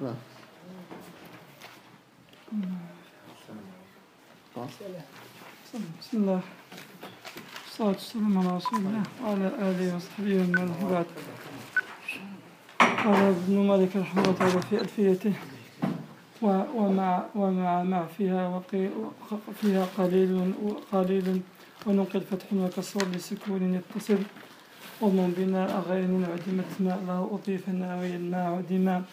نعم. بسم الله والصلاة والسلام على رسول الله وعلى آله وصحبه ومن بعد. قال ابن مالك رحمه الله تعالى في ألفيته ومع فيها قليل وننقل فتح وكسر لسكون يتصل وضم بناء غير عدمت ما له أضيف ناويا ما عدما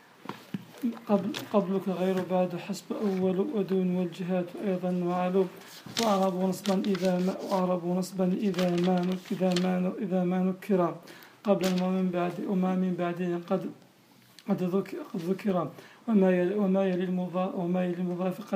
قبلك غير بعد حسب أول ودون والجهات أيضا وعلو وأعرب نصبا إذا ما نكر قبل وما من بعده قد ذكر وما يلي المضاف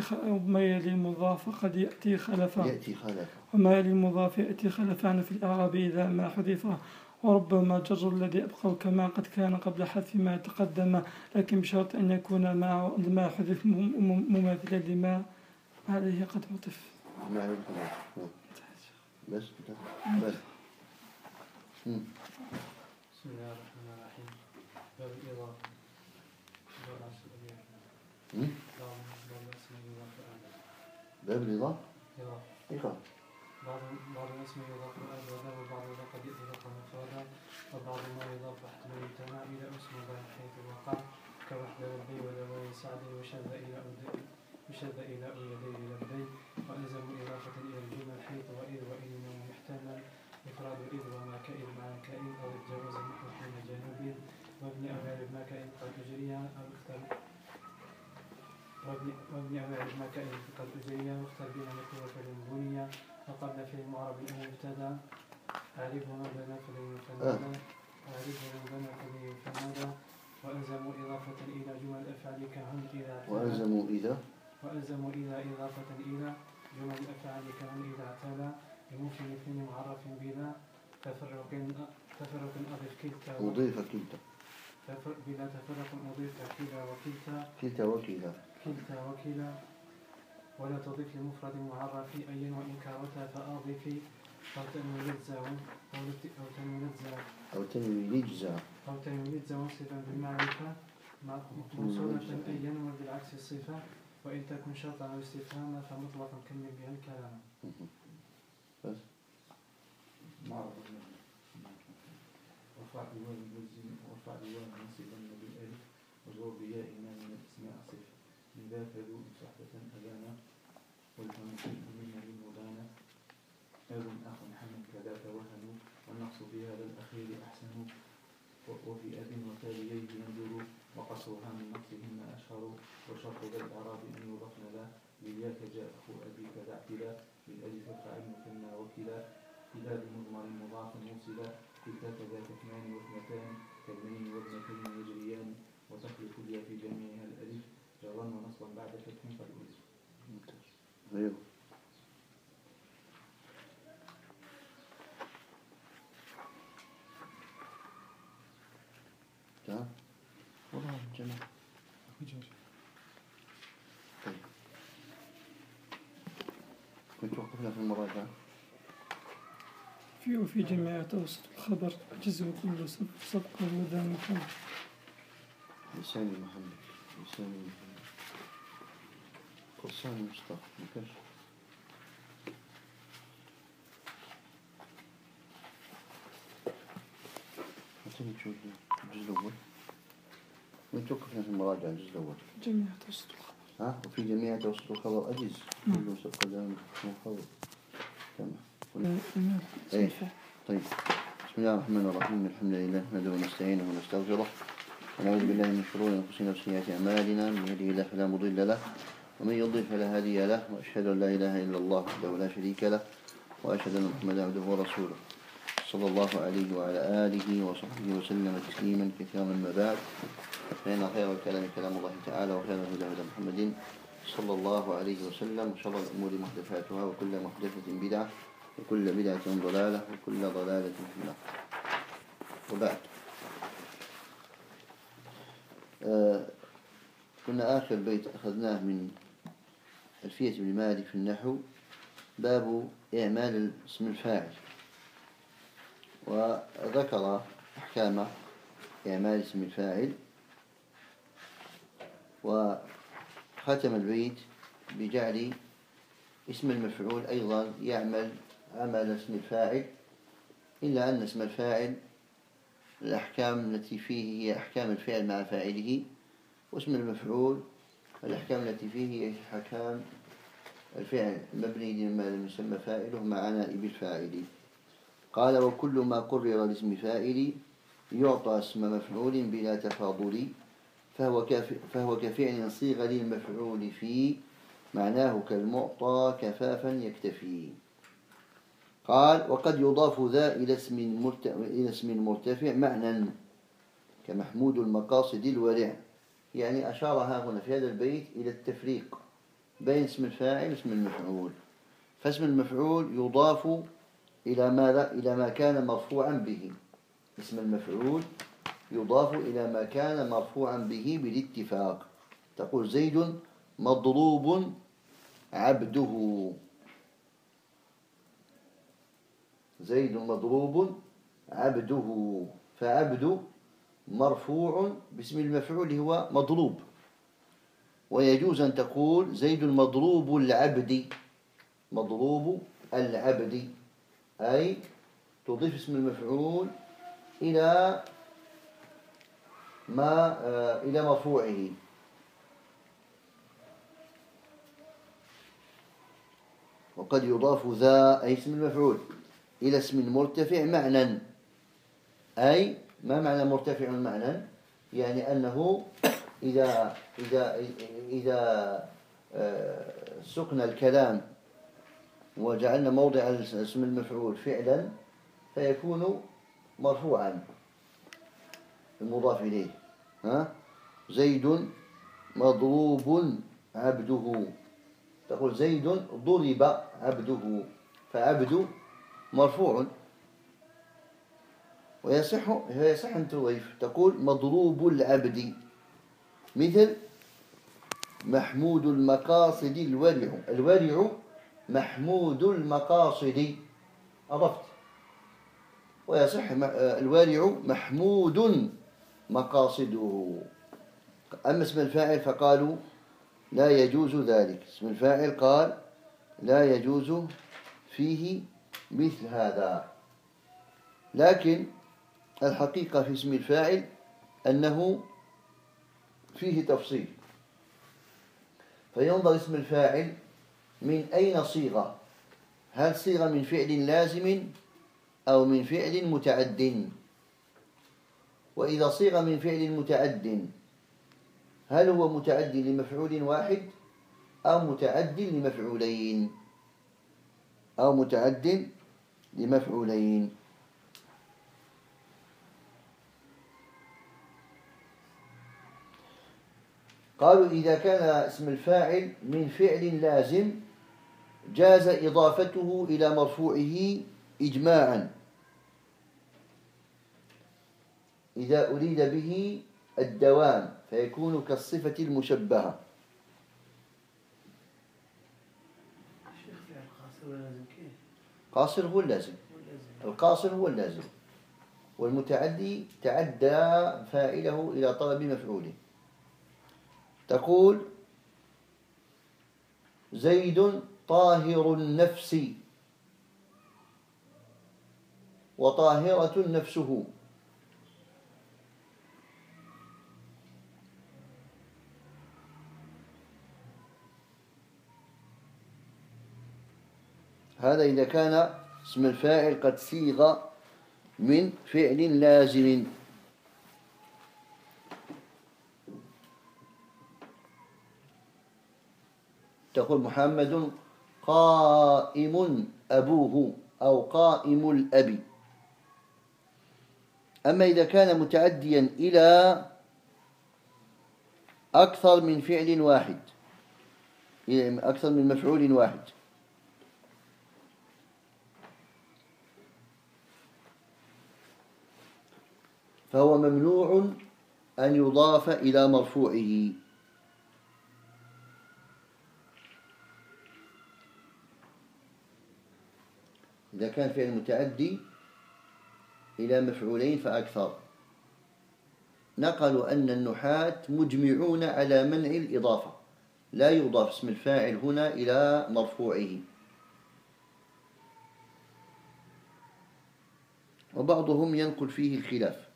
قد يأتي خلفا وما يلي المضاف يأتي خلفان في الإعراب إذا ما حذف وربما جر الذي أبقوا كما قد كان قبل حذف ما تقدم لكن بشرط أن يكون ما حذف مماثلا لما عليه قد عطف. بس بسم الله الرحمن الرحيم. باب الإضافة. باب الإضافة. بعض الاسم يضاف أبدا وبعض قد يضاف مفردا وبعض ما يضاف احتمال التماع إلى اسم ظاهر حيث وقع كوحدة والبي ودواء سعد وشذ إلى يدي إلى البي وألزم إضافة إلى الجمل حيث وإذ وإن محتمل إفراد إذ وما كإذ مع كإذ أو الجواز نحو حين جانب وابن أغارب ما كإذ قد أجريا أو اختر وابن أغارب ما كإذ قد أجريا واختر بين مكروه فالبنية وقبل في المعرب أن يبتدى أعرفه من بنى فليفندا وألزموا إضافة إلى جمل الأفعال كهن إذا وألزموا إذا إضافة إلى جمل الأفعال كهن إذا اعتلى بممكن اثنين معرف بلا تفرق أضف كلتا بلا تفرق أضيف كلتا وكلا ولا تضيف لمفرد معرف أيا وإن كارتا فأضيفي أو تنوي لجزا وصفا بالمعرفة موصولة أيا وبالعكس الصفة وإن تكن شرطا أو استفهاما فمطلقا كمل بها الكلام. بس وفعل نصبا بالألف وجر بياء من الاسماء صفة من ذاك ذو صحبة أبانا والهمس من للمدانة أب أخ حمل كذاك وهن والنقص في هذا الأخير أحسن وفي أب وتاليه ينظر وقصرها من نقصهن أشهر وشرط ذا الإعراب أن يضفن له لياك جاء أخو أبيك ذا اعتلا بالألف فعل مثنى وكلا إلى بمضمر مضاف موصلا كلتا كذاك اثنان واثنتان كابنين وابنتين يجريان وتخلف الياء في جميعها الألف جرا ونصبا بعد فتح فالألف. والله جميل. طيب كنت وقفنا في المراجعة وفي جميع توسط الخبر جزء كل سبق وذا مكان لساني محمد قصاني مصطفى مكش أعطيني تشوف الجزء الأول كنت وقفنا في المراجعة الجزء الأول جميع توسط الخبر وفي جميع توسط الخبر أجز كل سبق وذا مكان تمام. طيب بسم الله الرحمن الرحيم الحمد لله نحمده ونستعينه ونستغفره ونعوذ بالله من شرور أنفسنا وسيئات أعمالنا من يهده الله فلا مضل له ومن يضلل فلا هادي له وأشهد أن لا إله إلا الله وحده لا شريك له وأشهد أن محمدا عبده ورسوله صلى الله عليه وعلى آله وصحبه وسلم تسليما كثيرا ما بعد فإن خير الكلام كلام الله تعالى وخير الهدى هدى محمد صلى الله عليه وسلم وشر الأمور محدثاتها وكل محدثة بدعة وكل بدعة ضلالة وكل ضلالة في النار. وبعد كنا آخر بيت أخذناه من ألفية ابن مالك في النحو باب إعمال اسم الفاعل وذكر أحكام إعمال اسم الفاعل وختم البيت بجعل اسم المفعول أيضا يعمل عمل اسم الفاعل، إلا أن اسم الفاعل الأحكام التي فيه هي أحكام الفعل مع فاعله، واسم المفعول الأحكام التي فيه هي أحكام الفعل مبني لما لم يسمى فاعله مع نائب الفاعل. قال: وكل ما قرر لاسم فاعل يعطى اسم مفعول بلا تفاضل، فهو كفعل صيغ للمفعول فيه، معناه كالمعطى كفافا يكتفي. قال: وقد يضاف ذا إلى اسم مرتفع معنى كمحمود المقاصد الورع. يعني أشار هنا في هذا البيت إلى التفريق بين اسم الفاعل واسم المفعول. فاسم المفعول يضاف إلى ماذا؟ إلى ما كان مرفوعا به. اسم المفعول يضاف إلى ما كان مرفوعا به بالاتفاق. تقول: زيد مضروب عبده. زيد مضروب عبده، فعبد مرفوع باسم المفعول هو مضروب. ويجوز أن تقول: زيد مضروب العبد. مضروب العبد، أي تضيف اسم المفعول إلى مرفوعه. وقد يضاف ذا أي اسم المفعول إلى اسم مرتفع معنى. أي ما معنى مرتفع معنى؟ يعني أنه إذا سقنا الكلام وجعلنا موضع اسم المفعول فعلا فيكون مرفوعا المضاف إليه. زيد مضروب عبده. تقول: زيد ضرب عبده، فعبد مرفوع. ويصح أن تضيف تقول: مضروب العبد، مثل محمود المقاصد الورع. الورع محمود المقاصد، عرفت؟ ويصح الورع محمود مقاصده. أما اسم الفاعل فقالوا لا يجوز ذلك. اسم الفاعل قال لا يجوز فيه مثل هذا. لكن الحقيقة في اسم الفاعل أنه فيه تفصيل، فينظر اسم الفاعل من أين صيغة، هل صيغة من فعل لازم أو من فعل متعد. وإذا صيغة من فعل متعد هل هو متعد لمفعول واحد أو متعد لمفعولين قالوا: إذا كان اسم الفاعل من فعل لازم جاز إضافته إلى مرفوعه إجماعا إذا أريد به الدوام، فيكون كالصفة المشبهة. قاصر هو اللازم، القاصر هو اللازم، والمتعدي تعدى فاعله إلى طلب مفعوله. تقول: زيد طاهر النفس، وطاهرة نفسه. هذا إذا كان اسم الفاعل قد صيغ من فعل لازم. تقول: محمد قائم أبوه أو قائم الأب. أما إذا كان متعديا إلى أكثر من فعل واحد، أكثر من مفعول واحد، فهو ممنوع أن يضاف إلى مرفوعه. إذا كان فعل متعدي إلى مفعولين فأكثر. نقلوا أن النحاة مجمعون على منع الإضافة، لا يضاف اسم الفاعل هنا إلى مرفوعه. وبعضهم ينقل فيه الخلاف.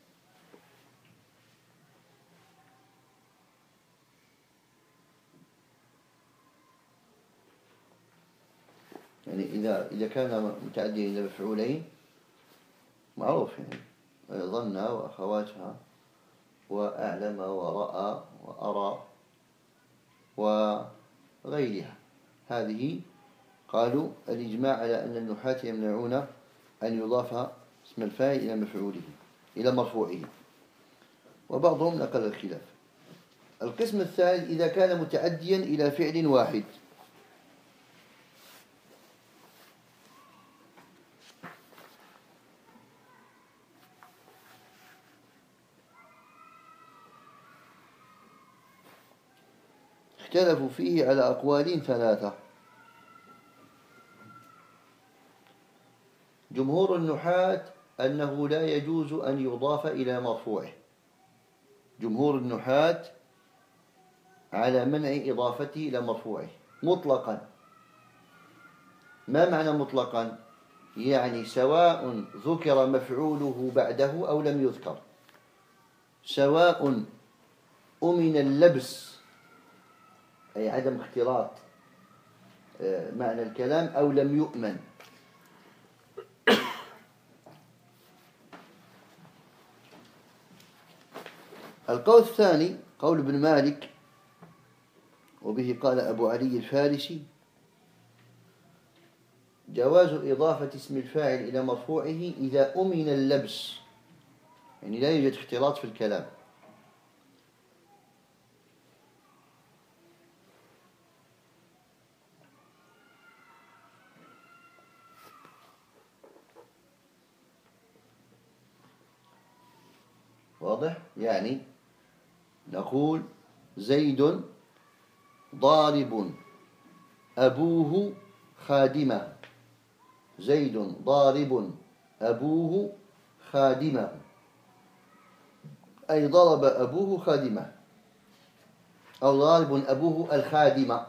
يعني إذا كان متعديا إلى مفعولين معروف، يعني ظن وأخواتها وأعلم ورأى وأرى وغيرها، هذه قالوا الإجماع على أن النحاة يمنعون أن يضاف اسم الفاعل إلى مفعوله إلى مرفوعه. وبعضهم نقل الخلاف. القسم الثالث إذا كان متعديا إلى فعل واحد، اختلفوا فيه على أقوال ثلاثة. جمهور النحاة أنه لا يجوز أن يضاف إلى مرفوعه، جمهور النحاة على منع إضافته إلى مرفوعه مطلقا. ما معنى مطلقا؟ يعني سواء ذكر مفعوله بعده أو لم يذكر، سواء أمن اللبس أي عدم اختلاط معنى الكلام أو لم يؤمن. القول الثاني قول ابن مالك، وبه قال أبو علي الفارسي: جواز إضافة اسم الفاعل إلى مرفوعه إذا أمن اللبس، يعني لا يوجد اختلاط في الكلام. واضح؟ يعني نقول زيد ضارب أبوه خادمه، زيد ضارب أبوه خادمه، أي ضرب أبوه خادمه، أو ضارب أبوه الخادمة،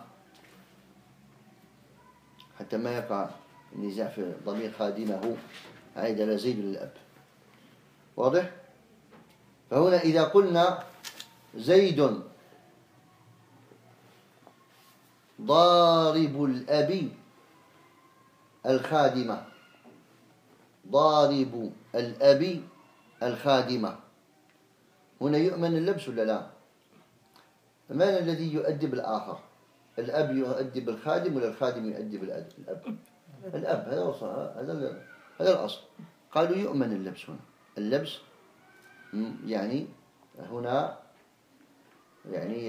حتى ما يقع النزاع في ضمير خادمه عائد على زيد للأب. واضح؟ فهنا إذا قلنا زيد ضارب الأب الخادمة، ضارب الأب الخادمة، هنا يؤمن اللبس ولا لا؟ من الذي يؤدب الآخر؟ الأب يؤدب الخادم ولا الخادم يؤدب الأب؟ الأب. هذا الأصل. قالوا يؤمن اللبس هنا. اللبس يعني هنا يعني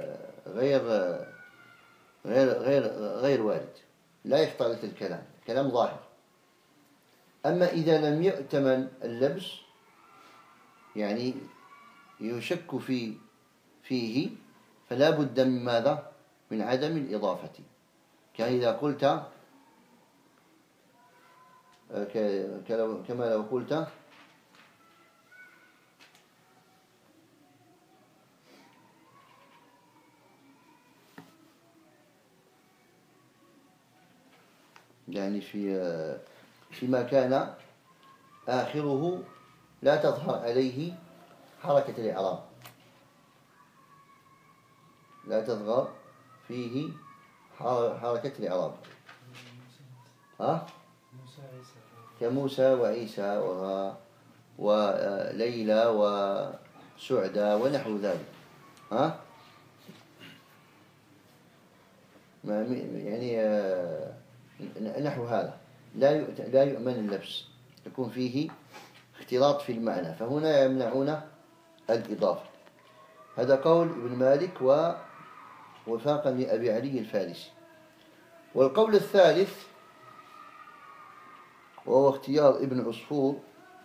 غير وارد، لا يختلط الكلام، كلام ظاهر. أما إذا لم يؤتمن اللبس يعني يشك فيه فلا بد من ماذا؟ من عدم الإضافة. كإذا قلت كما لو قلت يعني فيما كان آخره لا تظهر عليه حركة الإعراب، لا تظهر فيه حركة الإعراب، كموسى وعيسى وليلى وسعدى ونحو ذلك. يعني نحو هذا لا يؤمن اللبس، يكون فيه اختلاط في المعنى، فهنا يمنعون الإضافة. هذا قول ابن مالك ووفاقا لأبي علي الفارسي. والقول الثالث وهو اختيار ابن عصفور،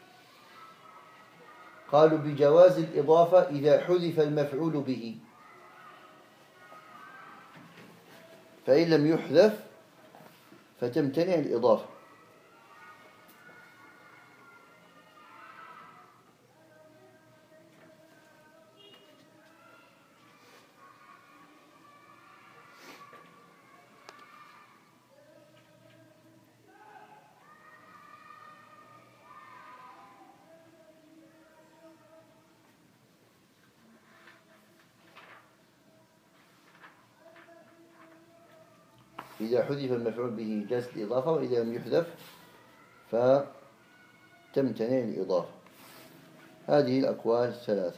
قالوا بجواز الإضافة إذا حذف المفعول به، فإن لم يحذف فتمتنع الإضافة. إذا حذف المفعول به جاز الإضافة، وإذا لم يحذف فتمتنع الإضافة. هذه الأقوال الثلاثة.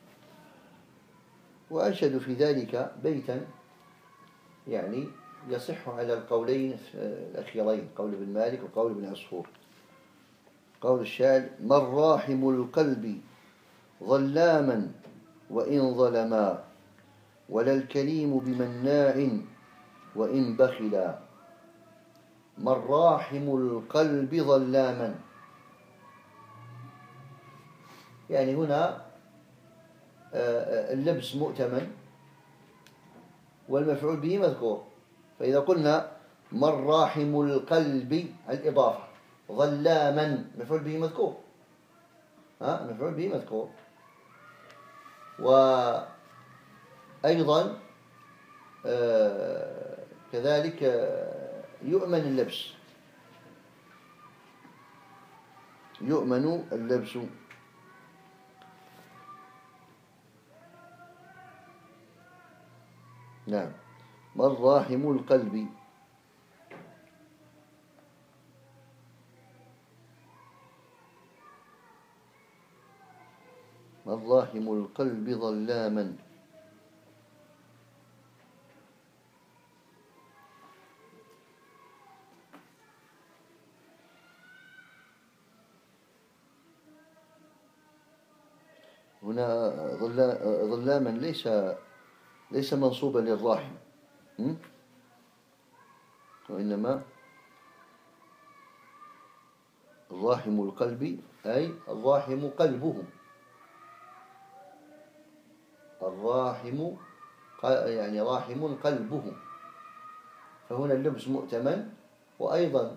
وأنشد في ذلك بيتا يعني يصح على القولين الأخيرين، قول ابن مالك وقول ابن عصفور. قول الشاعر: من راحم القلب ظلاما وإن ظلما، ولا الكريم بمناع وإن بخلا. من راحم القلب ظلاما، يعني هنا اللبس مؤتمن والمفعول به مذكور. فإذا قلنا من راحم القلب الإضافة، ظلاما مفعول به مذكور، مفعول به مذكور. وأيضا كذلك يؤمن اللبس، يؤمن اللبس. نعم. من راحم القلب، من راحم القلب ظلاما. هنا ظلاما ليس منصوبا للراحم، وإنما الراحم القلب أي الراحم قلبه، الراحم يعني راحم قلبه. فهنا اللبس مؤتمن، وأيضا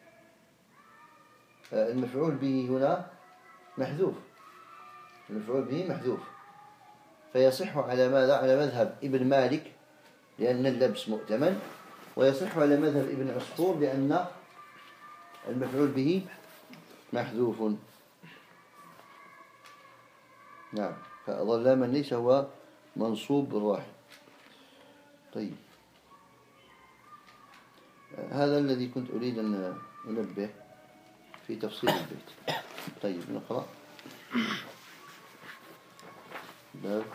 المفعول به هنا محذوف، المفعول به محذوف. فيصح على ماذا؟ على مذهب ابن مالك لأن اللبس مؤتمن، ويصح على مذهب ابن عصفور لأن المفعول به محذوف. نعم. فظلاما ليس هو منصوب بالراحم. طيب، هذا الذي كنت أريد أن أنبه في تفصيل البيت. طيب، نقرأ باب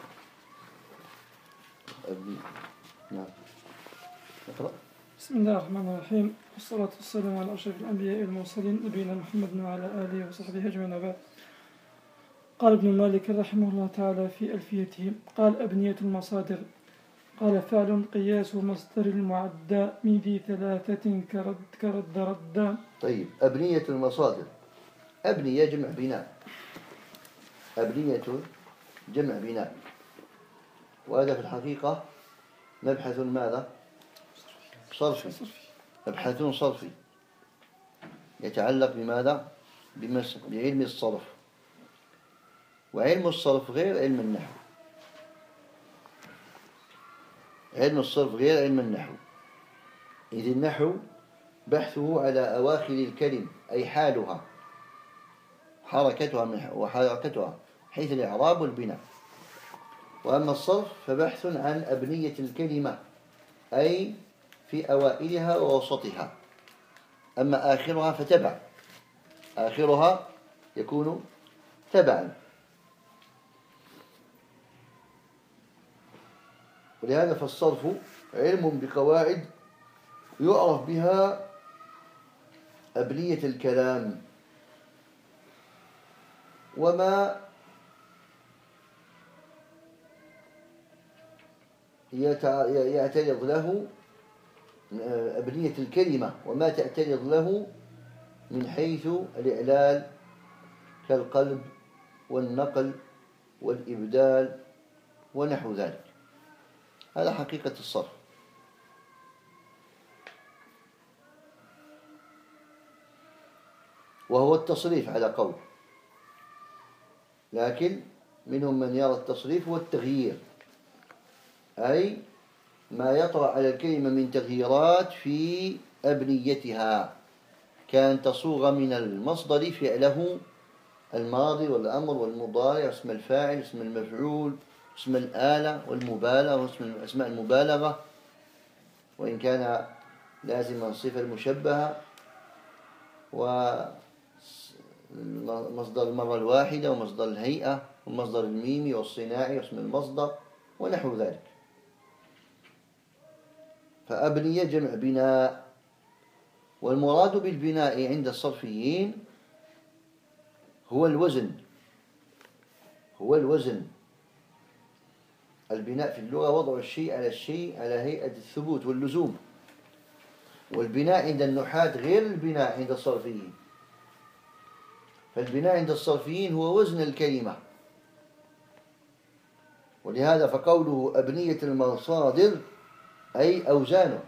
أبي. نعم، نقرأ. بسم الله الرحمن الرحيم، والصلاة والسلام على أشرف الأنبياء والمرسلين نبينا محمد وعلى آله وصحبه أجمعين. بعد. قال ابن مالك رحمه الله تعالى في ألفيته: قال: أبنية المصادر. قال: فعل قياس مصدر المعدى من ذي ثلاثة كرد ردا. طيب، أبنية المصادر. أبنية جمع بناء، أبنية جمع بناء، وهذا في الحقيقة مبحث ماذا؟ صرفي، مبحث صرفي يتعلق بماذا؟ بعلم الصرف. وعلم الصرف غير علم النحو، علم الصرف غير علم النحو. إذ النحو بحثه على أواخر الكلم، أي حالها، حركتها وحركتها حيث الإعراب والبناء. وأما الصرف فبحث عن أبنية الكلمة، أي في أوائلها ووسطها. أما آخرها فتبع، آخرها يكون تبعا. ولهذا فالصرف علم بقواعد يعرف بها أبنية الكلام، وما يعترض له أبنية الكلمة، وما تعترض له من حيث الإعلال كالقلب والنقل والإبدال ونحو ذلك. هذا حقيقة الصرف. وهو التصريف على قول، لكن منهم من يرى التصريف هو التغيير، أي ما يطرأ على الكلمة من تغييرات في أبنيتها، كان تصوغ من المصدر فعله الماضي والأمر والمضارع، اسم الفاعل، اسم المفعول، اسم الآلة والمبالغة، واسم أسماء المبالغة، وإن كان لازما صفة المشبهة ومصدر المرة الواحدة ومصدر الهيئة والمصدر الميمي والصناعي واسم المصدر ونحو ذلك. فأبنية جمع بناء. والمراد بالبناء عند الصرفيين هو الوزن. البناء في اللغة وضع الشيء على الشيء على هيئة الثبوت واللزوم. والبناء عند النحاة غير البناء عند الصرفيين. فالبناء عند الصرفيين هو وزن الكلمة. ولهذا فقوله أبنية المصادر أي أوزانه.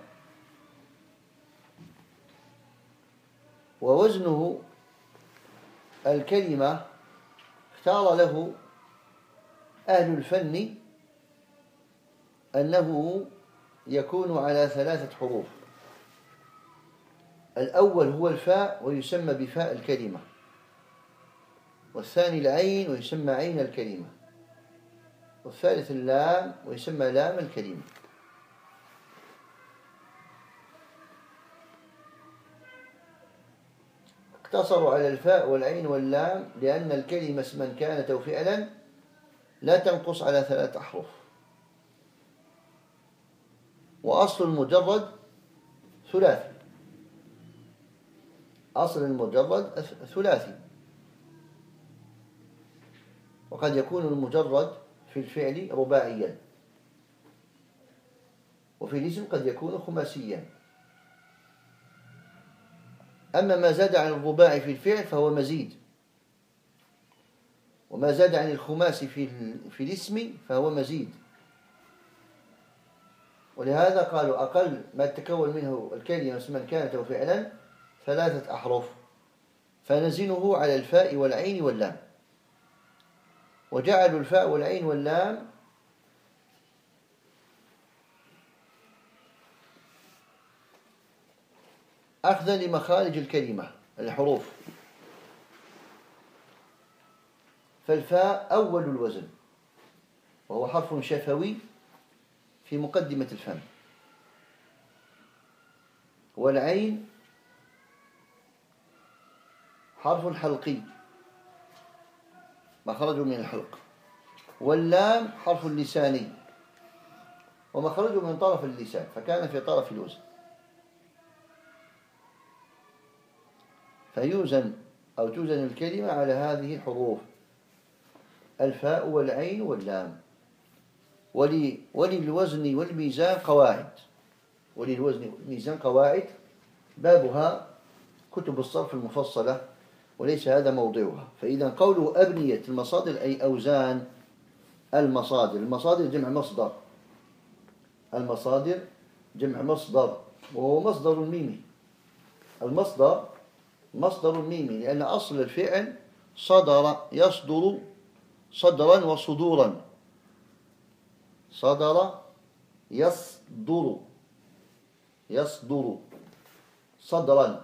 ووزنه الكلمة اختار له أهل الفن أنه يكون على 3 حروف. الأول هو الفاء ويسمى بفاء الكلمة، والثاني العين ويسمى عين الكلمة، والثالث اللام ويسمى لام الكلمة. اقتصروا على الفاء والعين واللام لأن الكلمة اسما كانت أو فعلا لا تنقص على 3 أحرف. وأصل المجرد ثلاثي. أصل المجرد ثلاثي. وقد يكون المجرد في الفعل رباعيا، وفي الاسم قد يكون خماسيا. أما ما زاد عن الرباع في الفعل فهو مزيد، وما زاد عن الخماس في الاسم فهو مزيد. ولهذا قالوا أقل ما تتكون منه الكلمة اسما كانت أو فعلا 3 أحرف، فنزنه على الفاء والعين واللام. وجعلوا الفاء والعين واللام أخذا لمخارج الكلمة الحروف. فالفاء أول الوزن وهو حرف شفوي في مقدمة الفم، والعين حرف حلقي مخرجه من الحلق، واللام حرف لساني ومخرجه من طرف اللسان فكان في طرف الوزن. فيوزن أو توزن الكلمة على هذه الحروف: الفاء والعين واللام. وللوزن والميزان قواعد. وللوزن والميزان قواعد بابها كتب الصرف المفصلة وليس هذا موضعها. فإذا قوله أبنية المصادر أي أوزان المصادر. المصادر جمع مصدر. المصادر جمع مصدر وهو مصدر ميمي. المصدر مصدر ميمي لأن أصل الفعل صدر يصدر صدرا وصدورا. صدر يصدر صدرا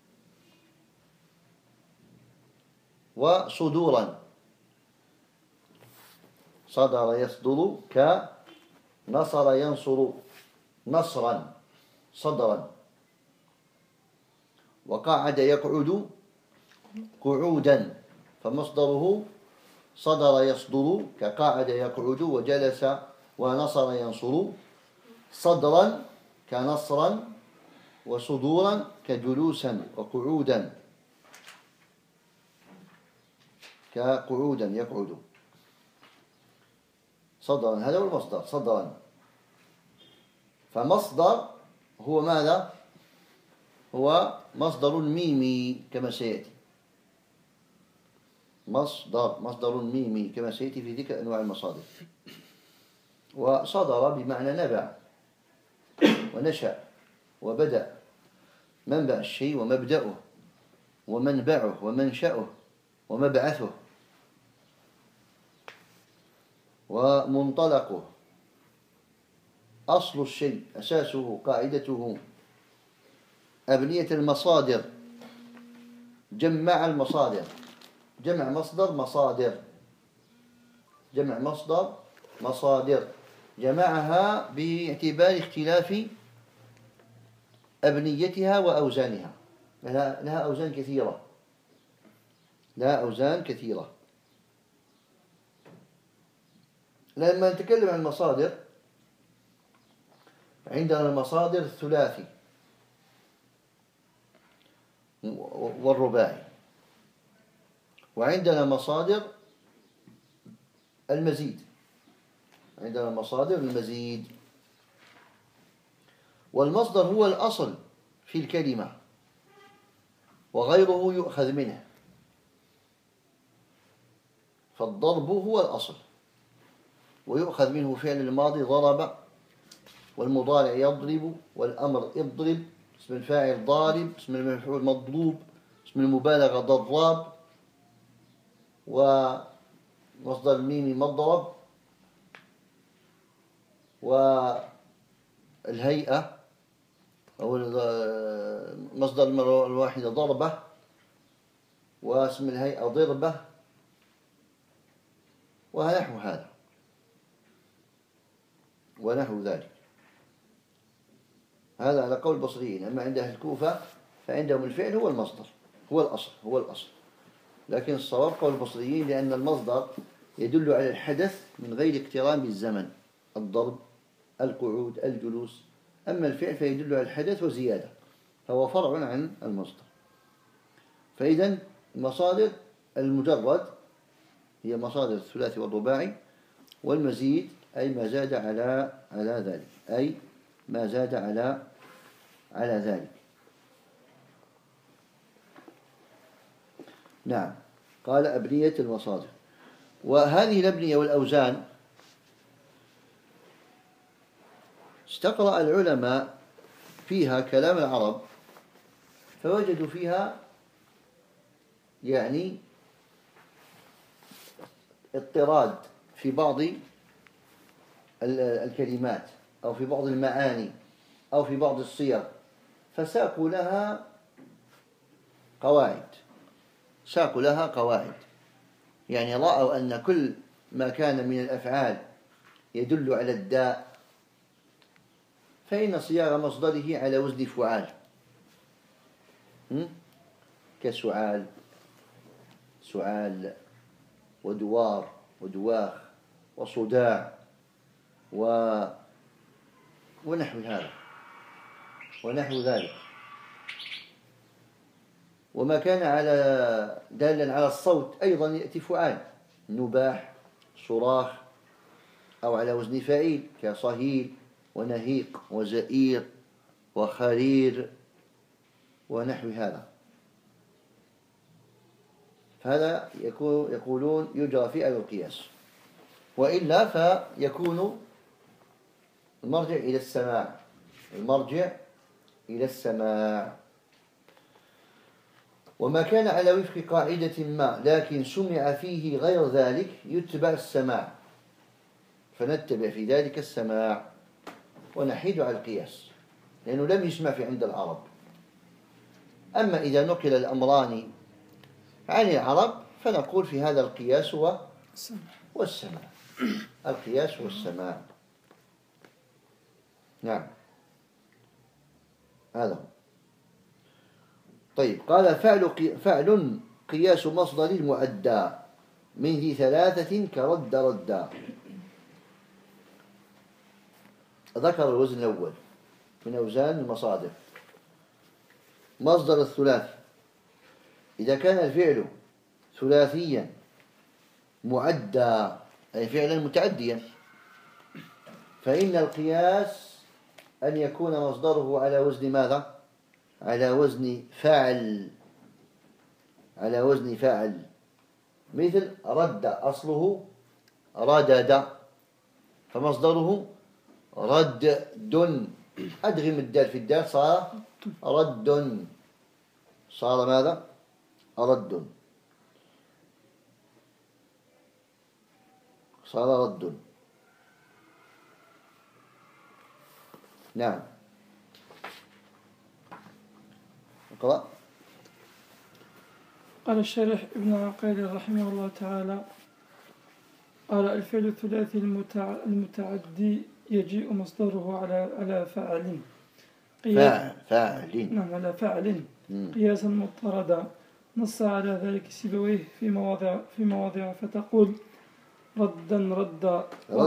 وصدورا. صدر يصدر كنصر ينصر نصرا صدرا. وقعد يقعد قعودا فمصدره صدر يصدر كقعد يقعد، وجلس ونصر ينصر صدرا كنصرا، وصدورا كجلوسا، وقعودا كقعودا يقعد. صدرا هذا هو المصدر صدرا. فمصدر هو ماذا؟ هو مصدر ميمي كما سيأتي. مصدر ميمي كما سيأتي في ذكر أنواع المصادر. وصدر بمعنى نبع ونشأ وبدأ. منبع الشيء ومبدأه ومنبعه ومنشأه ومبعثه ومنطلقه. أصل الشيء أساسه قاعدته. أبنية المصادر جمع المصادر. جمع مصدر مصادر. جمع مصدر مصادر. جمعها باعتبار اختلاف أبنيتها وأوزانها، لها أوزان كثيرة، لها أوزان كثيرة. لما نتكلم عن المصادر، عندنا المصادر الثلاثي والرباعي، وعندنا مصادر المزيد، عندنا مصادر المزيد. والمصدر هو الأصل في الكلمة وغيره يؤخذ منه، فالضرب هو الأصل ويؤخذ منه فعل الماضي ضرب، والمضارع يضرب، والأمر اضرب، اسم الفاعل ضارب، اسم المفعول مضروب، اسم المبالغة ضراب، ومصدر الميم مضرب، والهيئة أو مصدر المرة الواحدة ضربة، واسم الهيئة ضربة، ونحو هذا ونحو ذلك. هذا على قول البصريين. أما عند أهل الكوفة فعندهم الفعل هو المصدر، هو الأصل، هو الأصل. لكن الصواب قول البصريين، لأن المصدر يدل على الحدث من غير اقتران بالزمن، الضرب، القعود، الجلوس. أما الفعل فيدل على الحدث وزيادة، فهو فرع عن المصدر. فإذا المصادر المجرد هي مصادر الثلاثي والرباعي، والمزيد أي ما زاد على ذلك، أي ما زاد على ذلك. نعم. قال أبنية المصادر. وهذه الأبنية والأوزان استقرأ العلماء فيها كلام العرب، فوجدوا فيها يعني اضطراد في بعض الكلمات أو في بعض المعاني أو في بعض الصيغ، فساقوا لها قواعد، يعني رأوا أن كل ما كان من الأفعال يدل على الداء فإن صياغ مصدره على وزن فعال، كسعال، سعال، ودوار، ودواخ، وصداع، ونحو هذا ونحو ذلك. وما كان دالا على الصوت أيضا يأتي فعال، نباح، صراخ، أو على وزن فعيل كصهيل، ونهيق، وزئير، وخرير، ونحو هذا. فهذا يقولون يجرى فيه القياس، وإلا فيكون المرجع إلى السماع. وما كان على وفق قاعدة ما لكن سمع فيه غير ذلك يتبع السماع، فنتبع في ذلك السماع ونحيد على القياس، لأنه لم يسمع في عند العرب. أما إذا نقل الأمران عن العرب فنقول في هذا القياس والسماع، القياس والسماع. نعم، هذا هو. طيب، قال فعل قياس مصدر المؤدى من ذي ثلاثة كرد ردا. ذكر الوزن الأول من أوزان المصادر. مصدر الثلاثي إذا كان الفعل ثلاثيا معدى أي فعلا متعديا، فإن القياس أن يكون مصدره على وزن ماذا؟ على وزن فاعل، مثل رد أصله ردد، فمصدره رد، أدغم الدال في الدال صار رد، صار ماذا؟ رد، صار رد. نعم، اقرأ. قال الشارح ابن عقيل رحمه الله تعالى: قال الفعل الثلاثي المتعدي يجيء مصدره على فاعل، فاعل. نعم على فاعل قياسا مضطردا. نص على ذلك سيبويه في مواضع فتقول ردا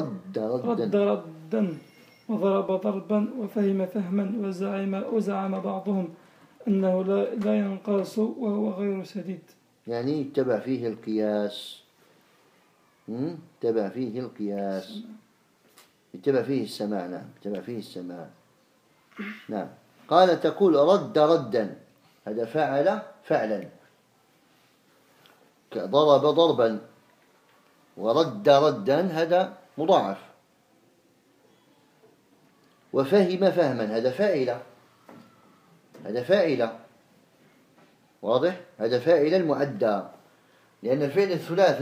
وضرب ضربا وفهم فهما وزعم بعضهم أنه لا ينقاس وهو غير سديد. يعني اتبع فيه القياس، اتبع فيه السماع. نعم اتبع فيه السماع. نعم. قال تقول رد ردا، هذا فعل فعلا، ضرب ضربا، ورد ردا هذا مضاعف، وفهم فهما هذا فاعل، واضح؟ هذا فاعل المعدى، لأن الفعل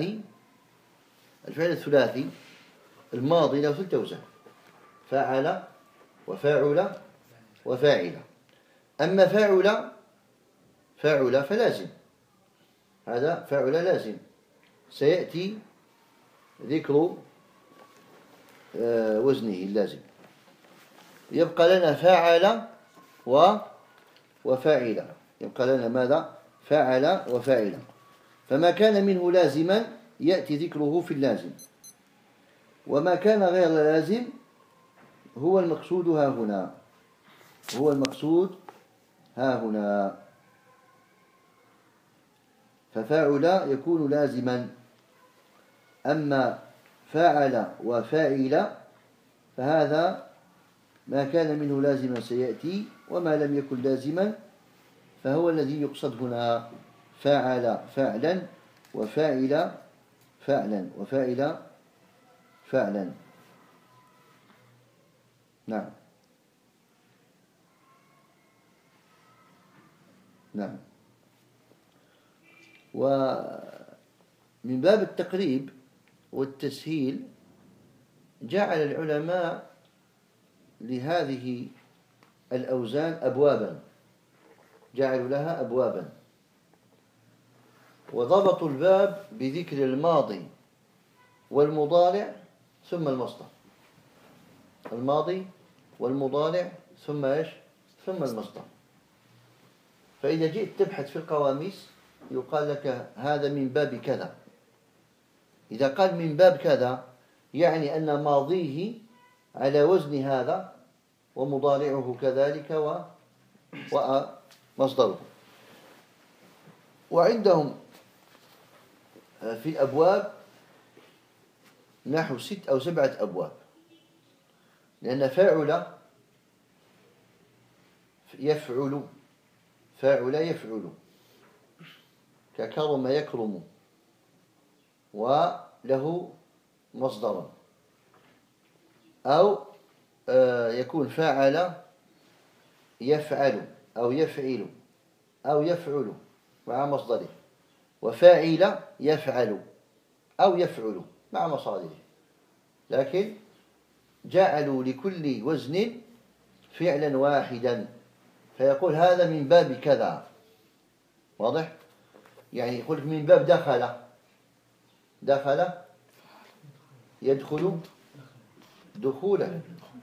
الثلاثي الماضي له 3 أوزان: فعل وفاعل وفاعل. أما فاعل فلازم، هذا فاعل لازم، سيأتي ذكر وزنه اللازم. يبقى لنا فاعل وفاعل، يبقى لنا ماذا؟ فاعل وفاعل. فما كان منه لازما يأتي ذكره في اللازم، وما كان غير لازم هو المقصود ها هنا. ففاعل يكون لازما، أما فاعل وفاعل فهذا ما كان منه لازما سيأتي، وما لم يكن لازما فهو الذي يقصد هنا: فاعل فعلا وفاعل فعلا. نعم. ومن باب التقريب والتسهيل جعل العلماء لهذه الأوزان أبوابا، جعلوا لها أبوابا، وضبطوا الباب بذكر الماضي والمضارع ثم المصدر. الماضي والمضارع ثم المصدر. فإذا جئت تبحث في القواميس يقال لك هذا من باب كذا. إذا قال من باب كذا يعني أن ماضيه على وزن هذا، ومضارعه كذلك، ومصدره. وعندهم في الأبواب نحو 6 أو 7 أبواب، لأن فاعل يفعل ككرم يكرم، وله مصدرا. أو يكون فاعل يفعل أو يفعل أو يفعل مع مصدره، وفاعل يفعل أو يفعل مع مصادره. لكن جعلوا لكل وزن فعلا واحدا، فيقول هذا من باب كذا. واضح؟ يعني يقول من باب دخل يدخل دخولا،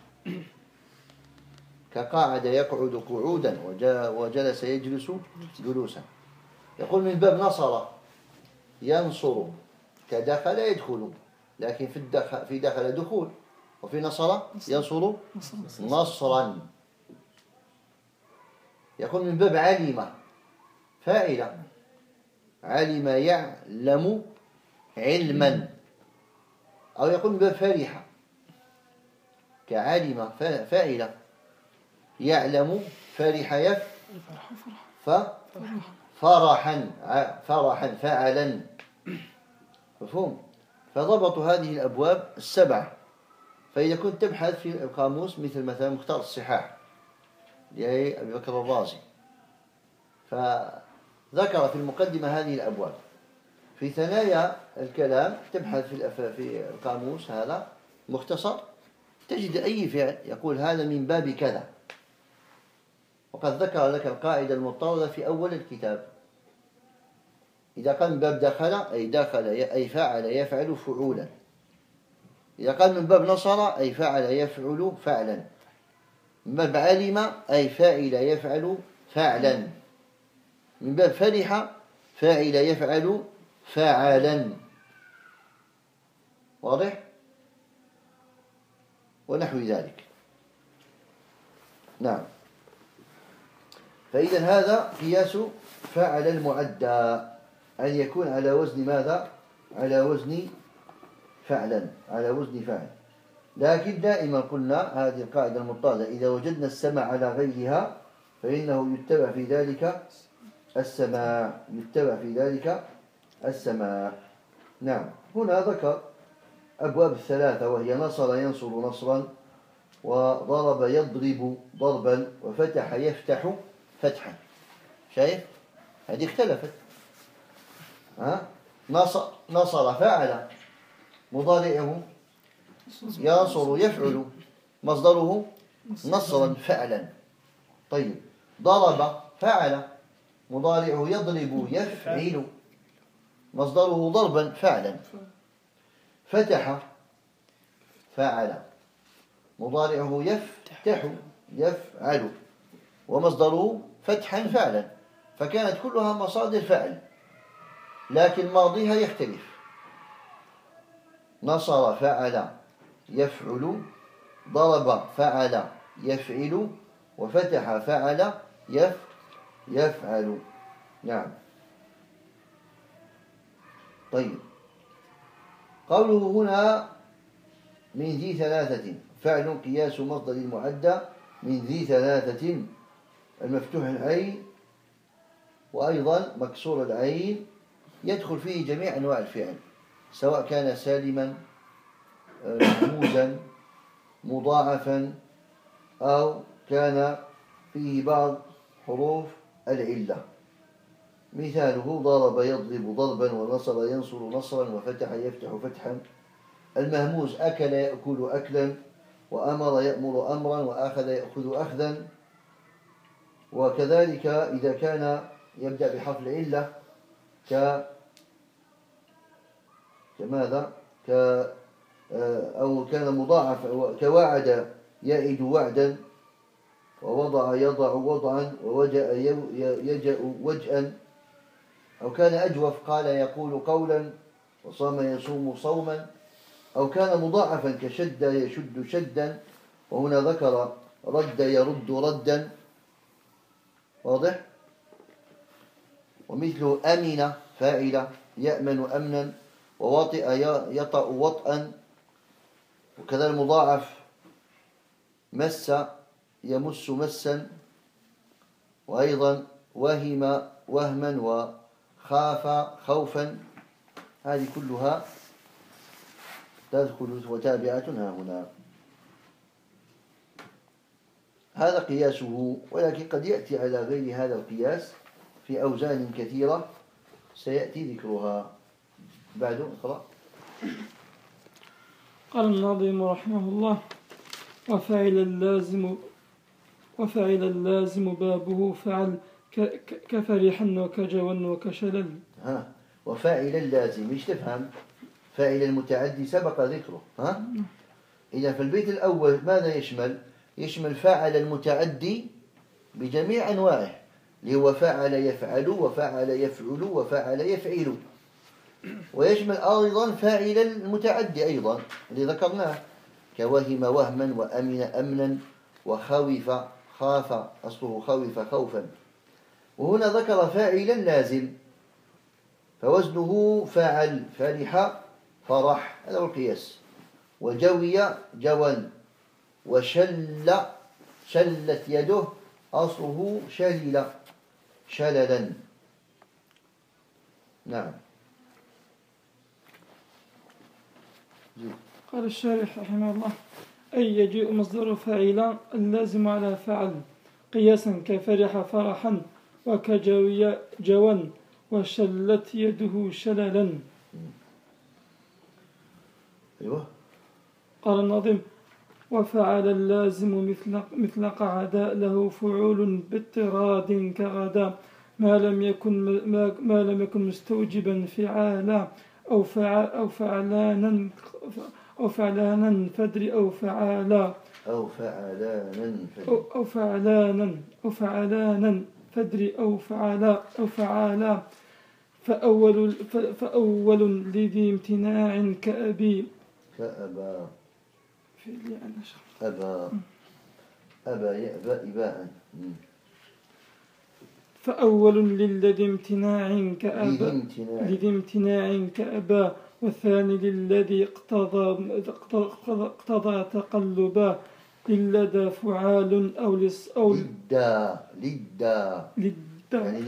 كقاعد يقعد قعودا، وجلس يجلس جلوسا. يقول من باب نصر ينصر، كدخل يدخل، لكن في دخل دخول، وفي نصر ينصر نصرا. يقول من باب علم فاعل، علم يعلم علما. أو يقول من باب فرح، كعلم فاعل يعلم فرح فرحا فاعلا. مفهوم؟ فضبطوا هذه الأبواب 7. فإذا كنت تبحث في القاموس مثلا مختار الصحاح لأبي بكر الرازي، فذكر في المقدمة هذه الأبواب. في ثنايا الكلام تبحث في القاموس هذا مختصر، تجد أي فعل يقول هذا من باب كذا، وقد ذكر لك القاعدة المضطردة في أول الكتاب. إذا قال من باب دخل أي فعل يفعل فعولا. إذا قال من باب نصر أي فعل يفعل فعلا. من باب علم أي فاعل يفعل فعلا، من باب فرح فاعل يفعل فاعلا. واضح؟ ونحو ذلك. نعم. فإذا هذا قياس فعل المعدى، أن يكون على وزن ماذا؟ على وزن فعلا، على وزن فعل. لكن دائما قلنا هذه القاعدة المضطردة، إذا وجدنا السماع على غيرها فإنه يتبع في ذلك السماع، يتبع في ذلك السماع. نعم. هنا ذكر أبواب الثلاثة، وهي نصر ينصر نصرا، وضرب يضرب ضربا، وفتح يفتح فتحا. شايف؟ هذه اختلفت. نصر فعل، مضارعه ينصر يفعل، مصدره نصرا فعلا. طيب، ضرب فعل، مضارعه يضرب يفعل، مصدره ضربا فعلا. فتح فعل، مضارعه يفتح يفعل، ومصدره فتحا فعلا. فكانت كلها مصادر فعل، لكن ماضيها يختلف. نصر فعل يفعل، ضرب فعل يفعل، وفتح فعل يفعل. نعم. طيب، قوله هنا من ذي ثلاثة، فعل قياس مصدر المعدى من ذي ثلاثة، المفتوح العين وأيضا مكسور العين، يدخل فيه جميع أنواع الفعل، سواء كان سالما مهموزا مضاعفا، أو كان فيه بعض حروف العلة. مثاله ضرب يضرب ضربا، ونصر ينصر نصرا، وفتح يفتح فتحا. المهموز أكل يأكل أكلا، وأمر يأمر أمرا، وأخذ يأخذ أخذا. وكذلك إذا كان يبدأ بحرف العلة كماذا؟ أو كان مضاعف، كوعد يعد وعدا، ووضع يضع وضعا، ووجأ يجأ وجأا. أو كان أجوف قال يقول قولا، وصام يصوم صوما. أو كان مضاعفا كشد يشد شدا، وهنا ذكر رد يرد ردا. واضح؟ ومثل أمن فاعل يأمن أمنا، وواطئ يطأ وطئا. وكذا المضاعف مس يمس مسا، وأيضا وهم وهما، وخاف خوفا. هذه كلها تدخل وتابعة ها هنا. هذا قياسه، ولكن قد يأتي على غير هذا القياس في أوزان كثيرة سيأتي ذكرها بعد. اقرأ. قال الناظم رحمه الله: وفعل اللازم بابه فعل كفرحا وكجوا وكشلل. وفاعل اللازم ايش تفهم؟ فاعل المتعدي سبق ذكره. إذا في البيت الأول ماذا يشمل؟ يشمل فاعل المتعدي بجميع أنواعه، اللي هو فاعل يفعل، وفاعل يفعل، وفاعل يفعل. ويشمل أيضا فاعل المتعدي أيضا اللي ذكرناه، كوهم وهما، وأمن أمنا، وخوف خاف، أصله خوف خوفا. وهنا ذكر فاعلا لازم، فوزنه فاعل، فرح فرح، هذا هو القياس. وجوي جوا، شلت يده، أصله شلل شللا. نعم. قال الشارح رحمه الله: أي يجيء مصدر فاعل اللازم على فعل قياسا كفرح فرحا، وكجوي جوا، وشلت يده شللا. أيوه. قال الناظم: وفعل اللازم مثل قعد له فعول باضطراد كغدا، ما لم يكن مستوجبا فعالا، أو فعلانا فدر، أو فعالا أو فعلانا أو فعلانا فدري أو فعالا فأول لذي امتناع كأبي كأبا أبا يأبى إباء فأول للذي امتناع كأبا لذي امتناع كأبا والثاني للذي اقتضى تقلبا للدى فعال أو يعني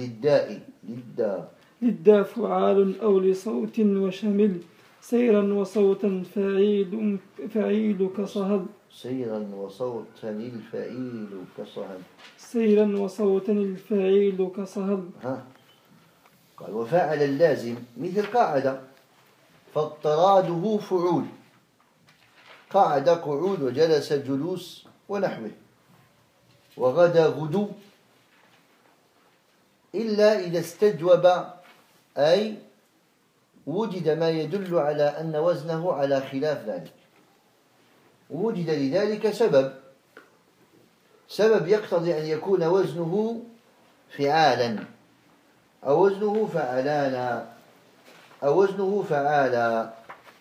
للدى فعال أو لصوت وشمل سيرا وصوتا فعيل كصهل سيرا وصوتا الفعيل كصهل قال وفعل اللازم مثل قاعدة فاضطراده فعول قعد قعود وجلس جلوس ونحوه وغدا غدو إلا إذا استجوب أي وجد ما يدل على أن وزنه على خلاف ذلك وجد لذلك سبب يقتضي أن يكون وزنه فعالا أو وزنه فعلانا أو وزنه فعالا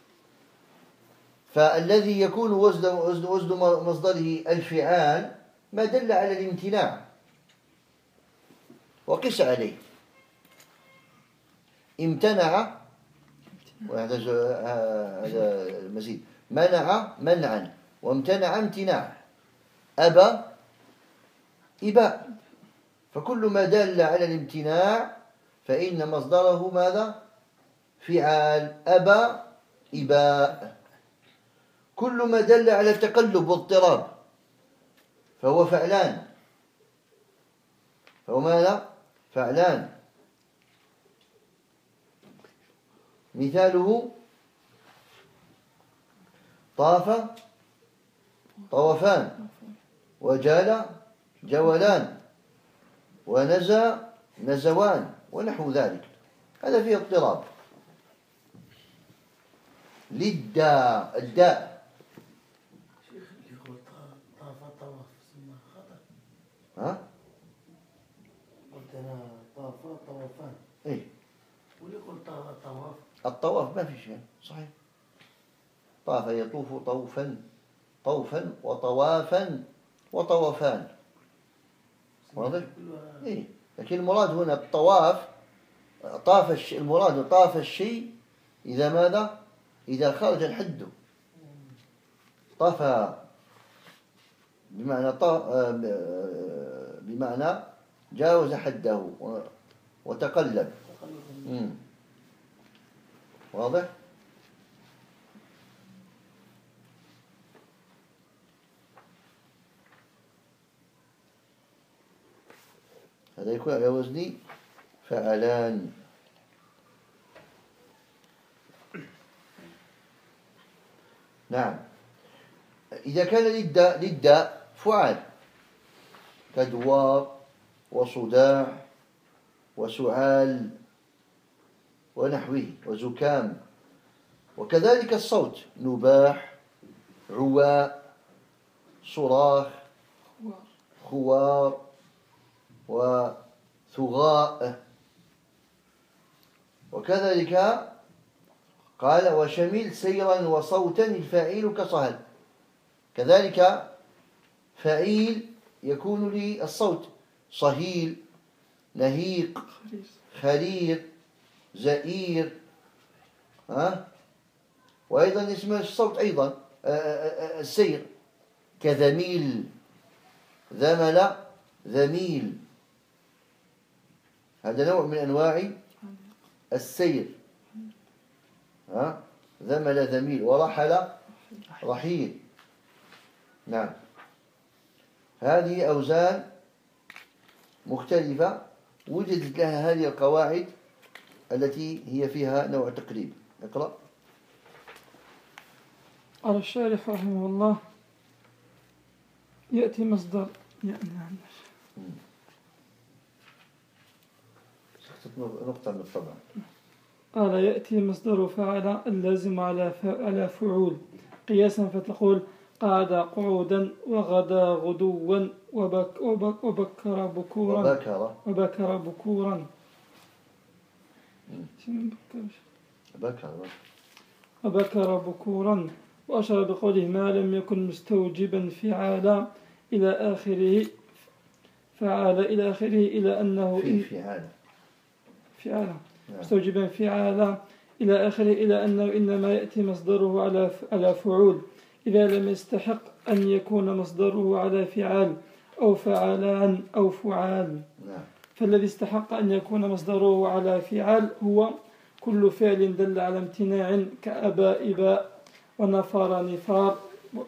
فالذي يكون وزن مصدره الفعال ما دل على الامتناع وقس عليه امتنع ويحتاج هذا المزيد منع منعا وامتنع امتناع أبى إباء فكل ما دل على الامتناع فإن مصدره ماذا؟ فعال أبى إباء كل ما دل على التقلب واضطراب فهو فعلان فهو ماذا؟ فعلان مثاله طاف طوفان وجال جولان ونزى نزوان ونحو ذلك هذا فيه اضطراب الداء شيخ يقول طاف طواف ثم خطأ ها؟ قلت أنا طاف طوفان إيه ويقول طواف الطواف ما في شيء صحيح طاف يطوف طوفا وطوافا وطوفان واضح؟ إيه لكن المراد هنا الطواف المراد طاف الشيء إذا ماذا؟ إذا خرج الحد طاف بمعنى جاوز حده وتقلب واضح؟ هذا يكون على وزن فعلان نعم إذا كان للداء فعال كدوار وصداع وسعال ونحوه وزكام وكذلك الصوت نباح عواء صراخ خوار وثغاء وكذلك قال وشمل سيرا وصوتا الفاعل كصهل كذلك فعيل يكون للصوت صهيل نهيق خرير زئير وأيضا اسم الصوت أيضا السير كذميل ذمل ذميل هذا نوع من أنواع السير ذمل ذميل ورحل رحيل نعم هذه أوزان مختلفة وجدت لها هذه القواعد التي هي فيها نوع تقريب اقرأ قال الشارح رحمه الله يأتي مصدر نقطة من الطبع قال يأتي مصدر فعل اللازم على فعول قياسا فتقول قعد قعودا وغدا غدوا وبكر بكورا وبكر بكورا. وبكر بكورا. وأشار بقوله ما لم يكن مستوجبا فعالا إلى آخره إلى أنه فعالا مستوجبا فعالا إلى آخره إلى أنه إنما يأتي مصدره على فعول إذا لم يستحق أن يكون مصدره على فعال أو فعلان أو فعال. فالذي استحق أن يكون مصدره على فعال هو كل فعل دل على امتناع كأبى إباء ونفر نفار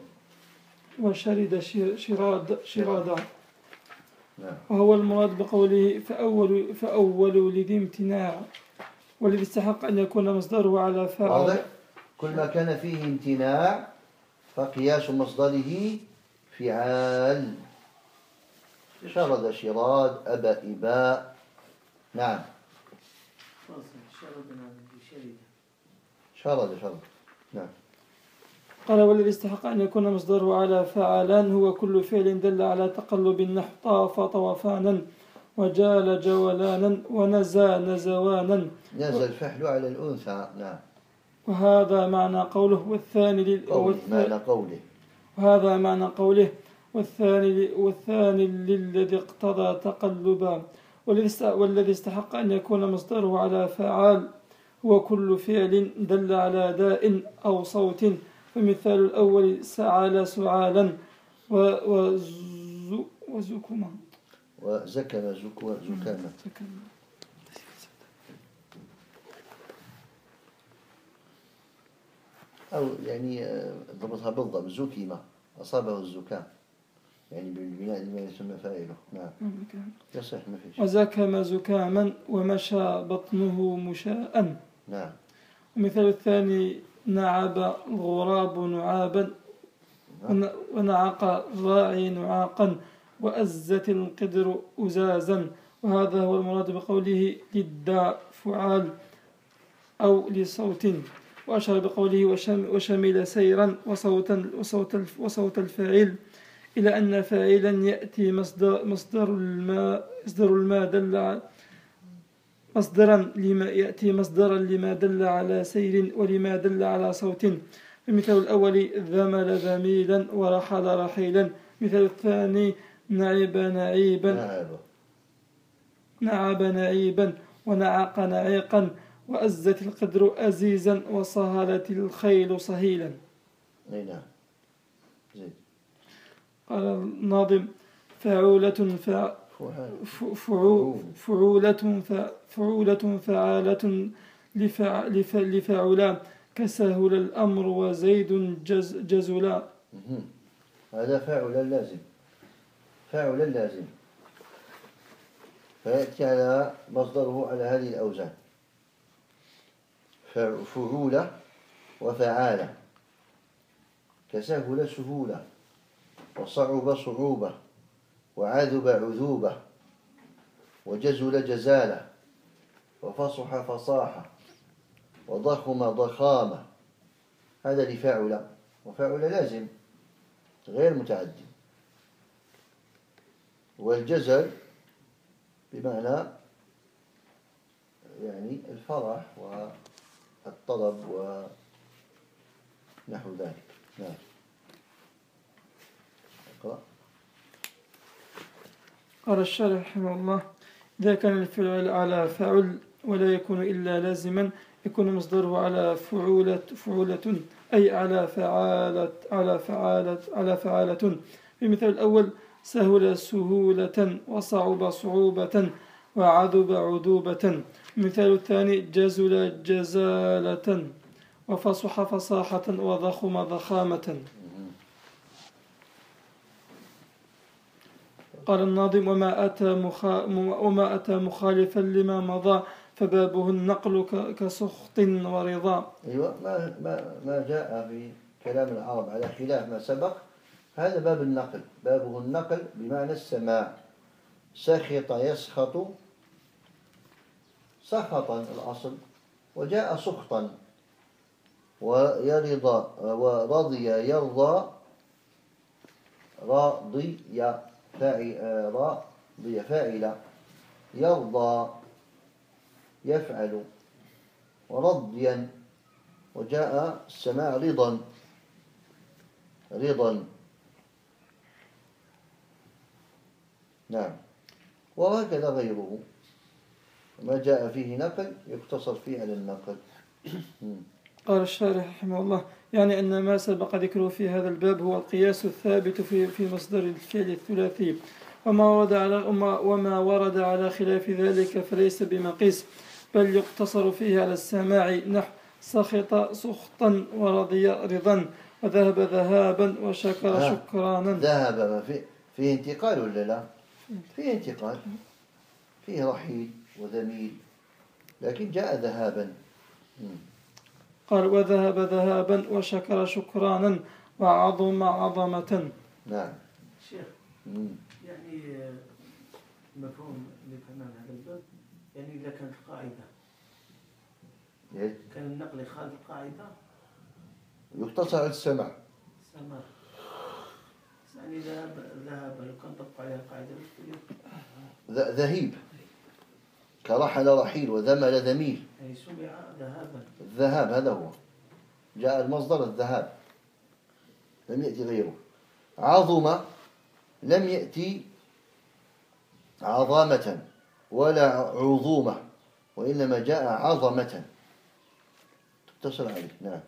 وشرد شرادا. وهو المراد بقوله فأول لذي امتناع. والذي استحق أن يكون مصدره على فعال كل ما كان فيه امتناع فقياس مصدره فعال. شرد شراد أبى إباء. نعم شرد نعم. قال والذي استحق أن يكون مصدره على فعلان هو كل فعل دل على تقلب النحو طاف طوفانا وجال جولانا ونزى نزوانا. نزى الفعل على الأنثى. نعم. وهذا معنى قوله والثاني للذي اقتضى تقلبا. والذي استحق أن يكون مصدره على فعال هو كل فعل دل على داء أو صوت. فمثال الأول سعال سعالا وزكما وزكم زكاما. أو يعني ضبطها بالضبط زكيمة أصابه الزكام يعني بالبناء لما يسمى فاعله. نعم يصح ما فيش. وزكم زكاما ومشى بطنه مشاء. نعم. ومثال الثاني نعب الغراب نعابا ونعق الراعي نعاقا وأزت القدر أزازا. وهذا هو المراد بقوله للداء فعال أو لصوت. وأشار بقوله وشمل سيرا وصوت الفاعل إلى أن فاعلا يأتي مصدرا لما دل على سير ولما دل على صوت. المثال الأول ذمل ذميلا ورحل رحيلا. مثال الثاني نعب نعيبا ونعق نعيقا وأزت القدر أزيزا وصهلت الخيل صهيلا. نعم. قال الناظم فعولة فعالة لفعلا كسهل الأمر وزيد جزلا. هذا فاعل لازم فيأتي على مصدره على هذه الأوزان فعولة وفعالة كسهل سهولة وصعب صعوبة وعذب عذوبة وجزل جزالة وفصح فصاحة وضخم ضخامة. هذا لفاعل وفاعل لازم غير متعدي. والجزل بمعنى يعني الفرح والطلب ونحو ذلك. نعم. اقرأ. قال الشارح رحمه الله إذا كان الفعل على فعل ولا يكون إلا لازما يكون مصدره على فعولة أي على فعالة. في المثال الأول سهل سهولة وصعب صعوبة وعذب عذوبة. المثال الثاني جزل جزالة وفصح فصاحة وضخم ضخامة. قال الناظم وما أتى مخالفا لما مضى فبابه النقل كسخط ورضا. أيوة ما جاء في كلام العرب على خلاف ما سبق هذا باب النقل. بابه النقل بمعنى السماع. سخط يسخط سخطا الأصل وجاء سخطا ورضي يرضى راضية راضية فاعلة. يرضى يفعل. ورضيا. وجاء السماع رضا رضا. نعم. وهكذا غيره ما جاء فيه نقل يقتصر فيه على النقل. قال الشارح رحمه الله يعني أن ما سبق ذكره في هذا الباب هو القياس الثابت في مصدر الفعل الثلاثي، وما ورد على خلاف ذلك فليس بمقيس، بل يقتصر فيه على السماع، نحو سخط سخطا ورضي رضا وذهب ذهابا وشكر شكرانا. ذهب فيه انتقال ولا لا؟ فيه انتقال، فيه رحيل وذميل، لكن جاء ذهابا. قال وذهب ذهابا وشكر شكرانا وعظم عظمة. نعم. شيخ يعني مفهوم لفهمان هذا الباب، يعني إذا كانت قاعدة كان النقل خالف القاعدة يقتصر على السمع. سمع يعني ذهب لو كان طبق عليها القاعدة ذهيب كرحل رحيل وذمل ذميل، يعني سمع ذهابا. الذهاب هذا هو جاء المصدر الذهاب، لم يأتي غيره. عظم لم يأتي عظامة ولا عظومة، وإنما جاء عظمة تتصل عليه. نعم.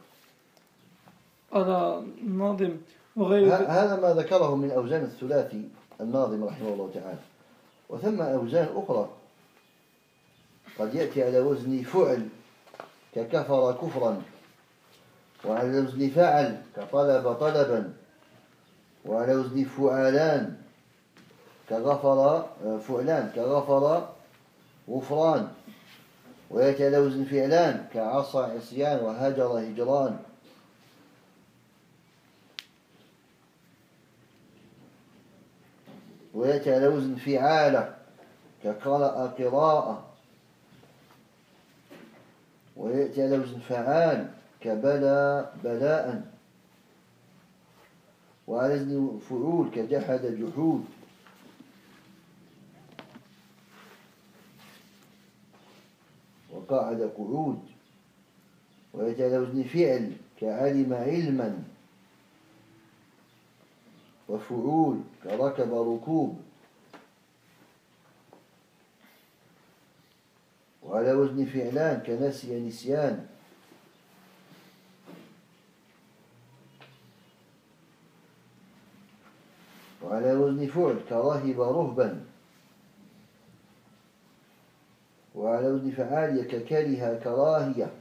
قال الناظم وغير هذا ما ذكره من أوزان الثلاثي الناظم رحمه الله تعالى. وثم أوزان أخرى قد يأتي على وزن فعل ككفر كفرا، وعلى وزن فعل كطلب طلبا، وعلى وزن فعلان كغفر فعلان كغفر غفران، ويأتي على وزن فعلان كعصى عصيان وهجر هجران. ويأتي على وزن فعالة كقرأ قراءة، ويأتي على وزن فعال كبلى بلاء، وعلى وزن فعول كجحد جحود. وقعد قعود. ويأتي على وزن فعل كعلم علما، وفعول كركب ركوب. وعلى وزن فعلان كنسي نسيان. وعلى وزن فعل كرهب رهبا. وعلى وزن فعالية ككره كراهية.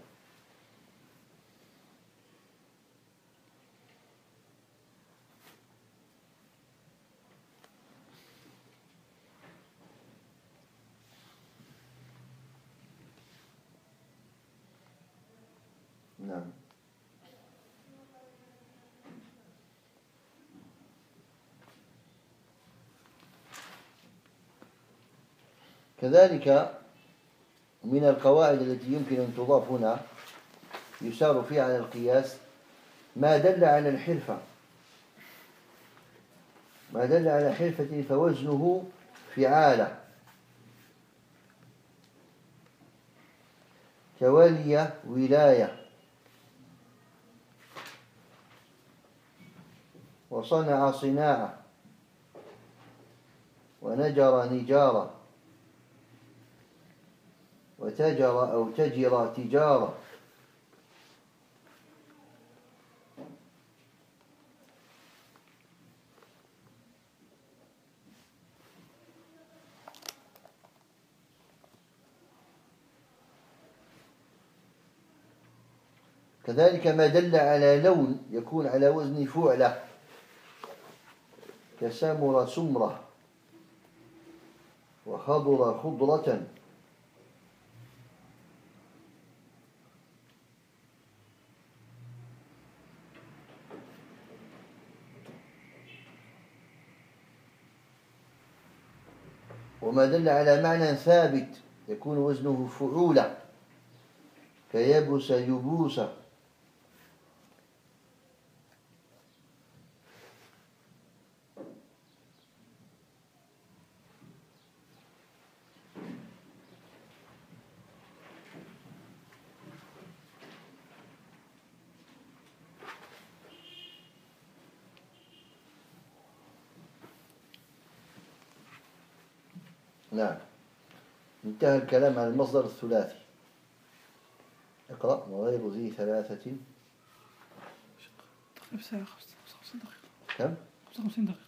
نعم. كذلك من القواعد التي يمكن أن تضاف هنا يسار فيها على القياس ما دل على الحرفة، ما دل على حرفة فوزنه فعالة، كولي ولاية، وصنع صناعة، ونجر نجارة، وتجر أو تجر تجارة. كذلك ما دل على لون يكون على وزن فعلة كسمر سمرة، وخضر خضرة. وما دل على معنى ثابت يكون وزنه فعولة كيبس يبوس. نعم. انتهى الكلام عن المصدر الثلاثي. اقرأ. وغير ذي ثلاثة. ساعة 55 دقيقة. كم؟ 55 دقيقة.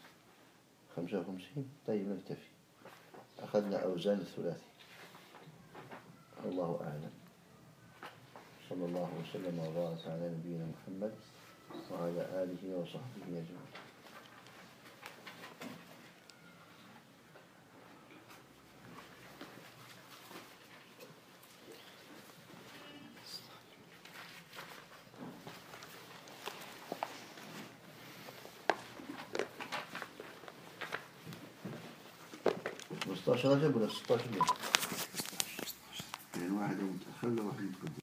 55. طيب نكتفي. أخذنا أوزان الثلاثي. الله أعلم. صلى الله وسلم وبارك على نبينا محمد وعلى آله وصحبه أجمعين. مستشرة ولا 16 يوم؟ يعني واحد متأخر وواحد متقدم.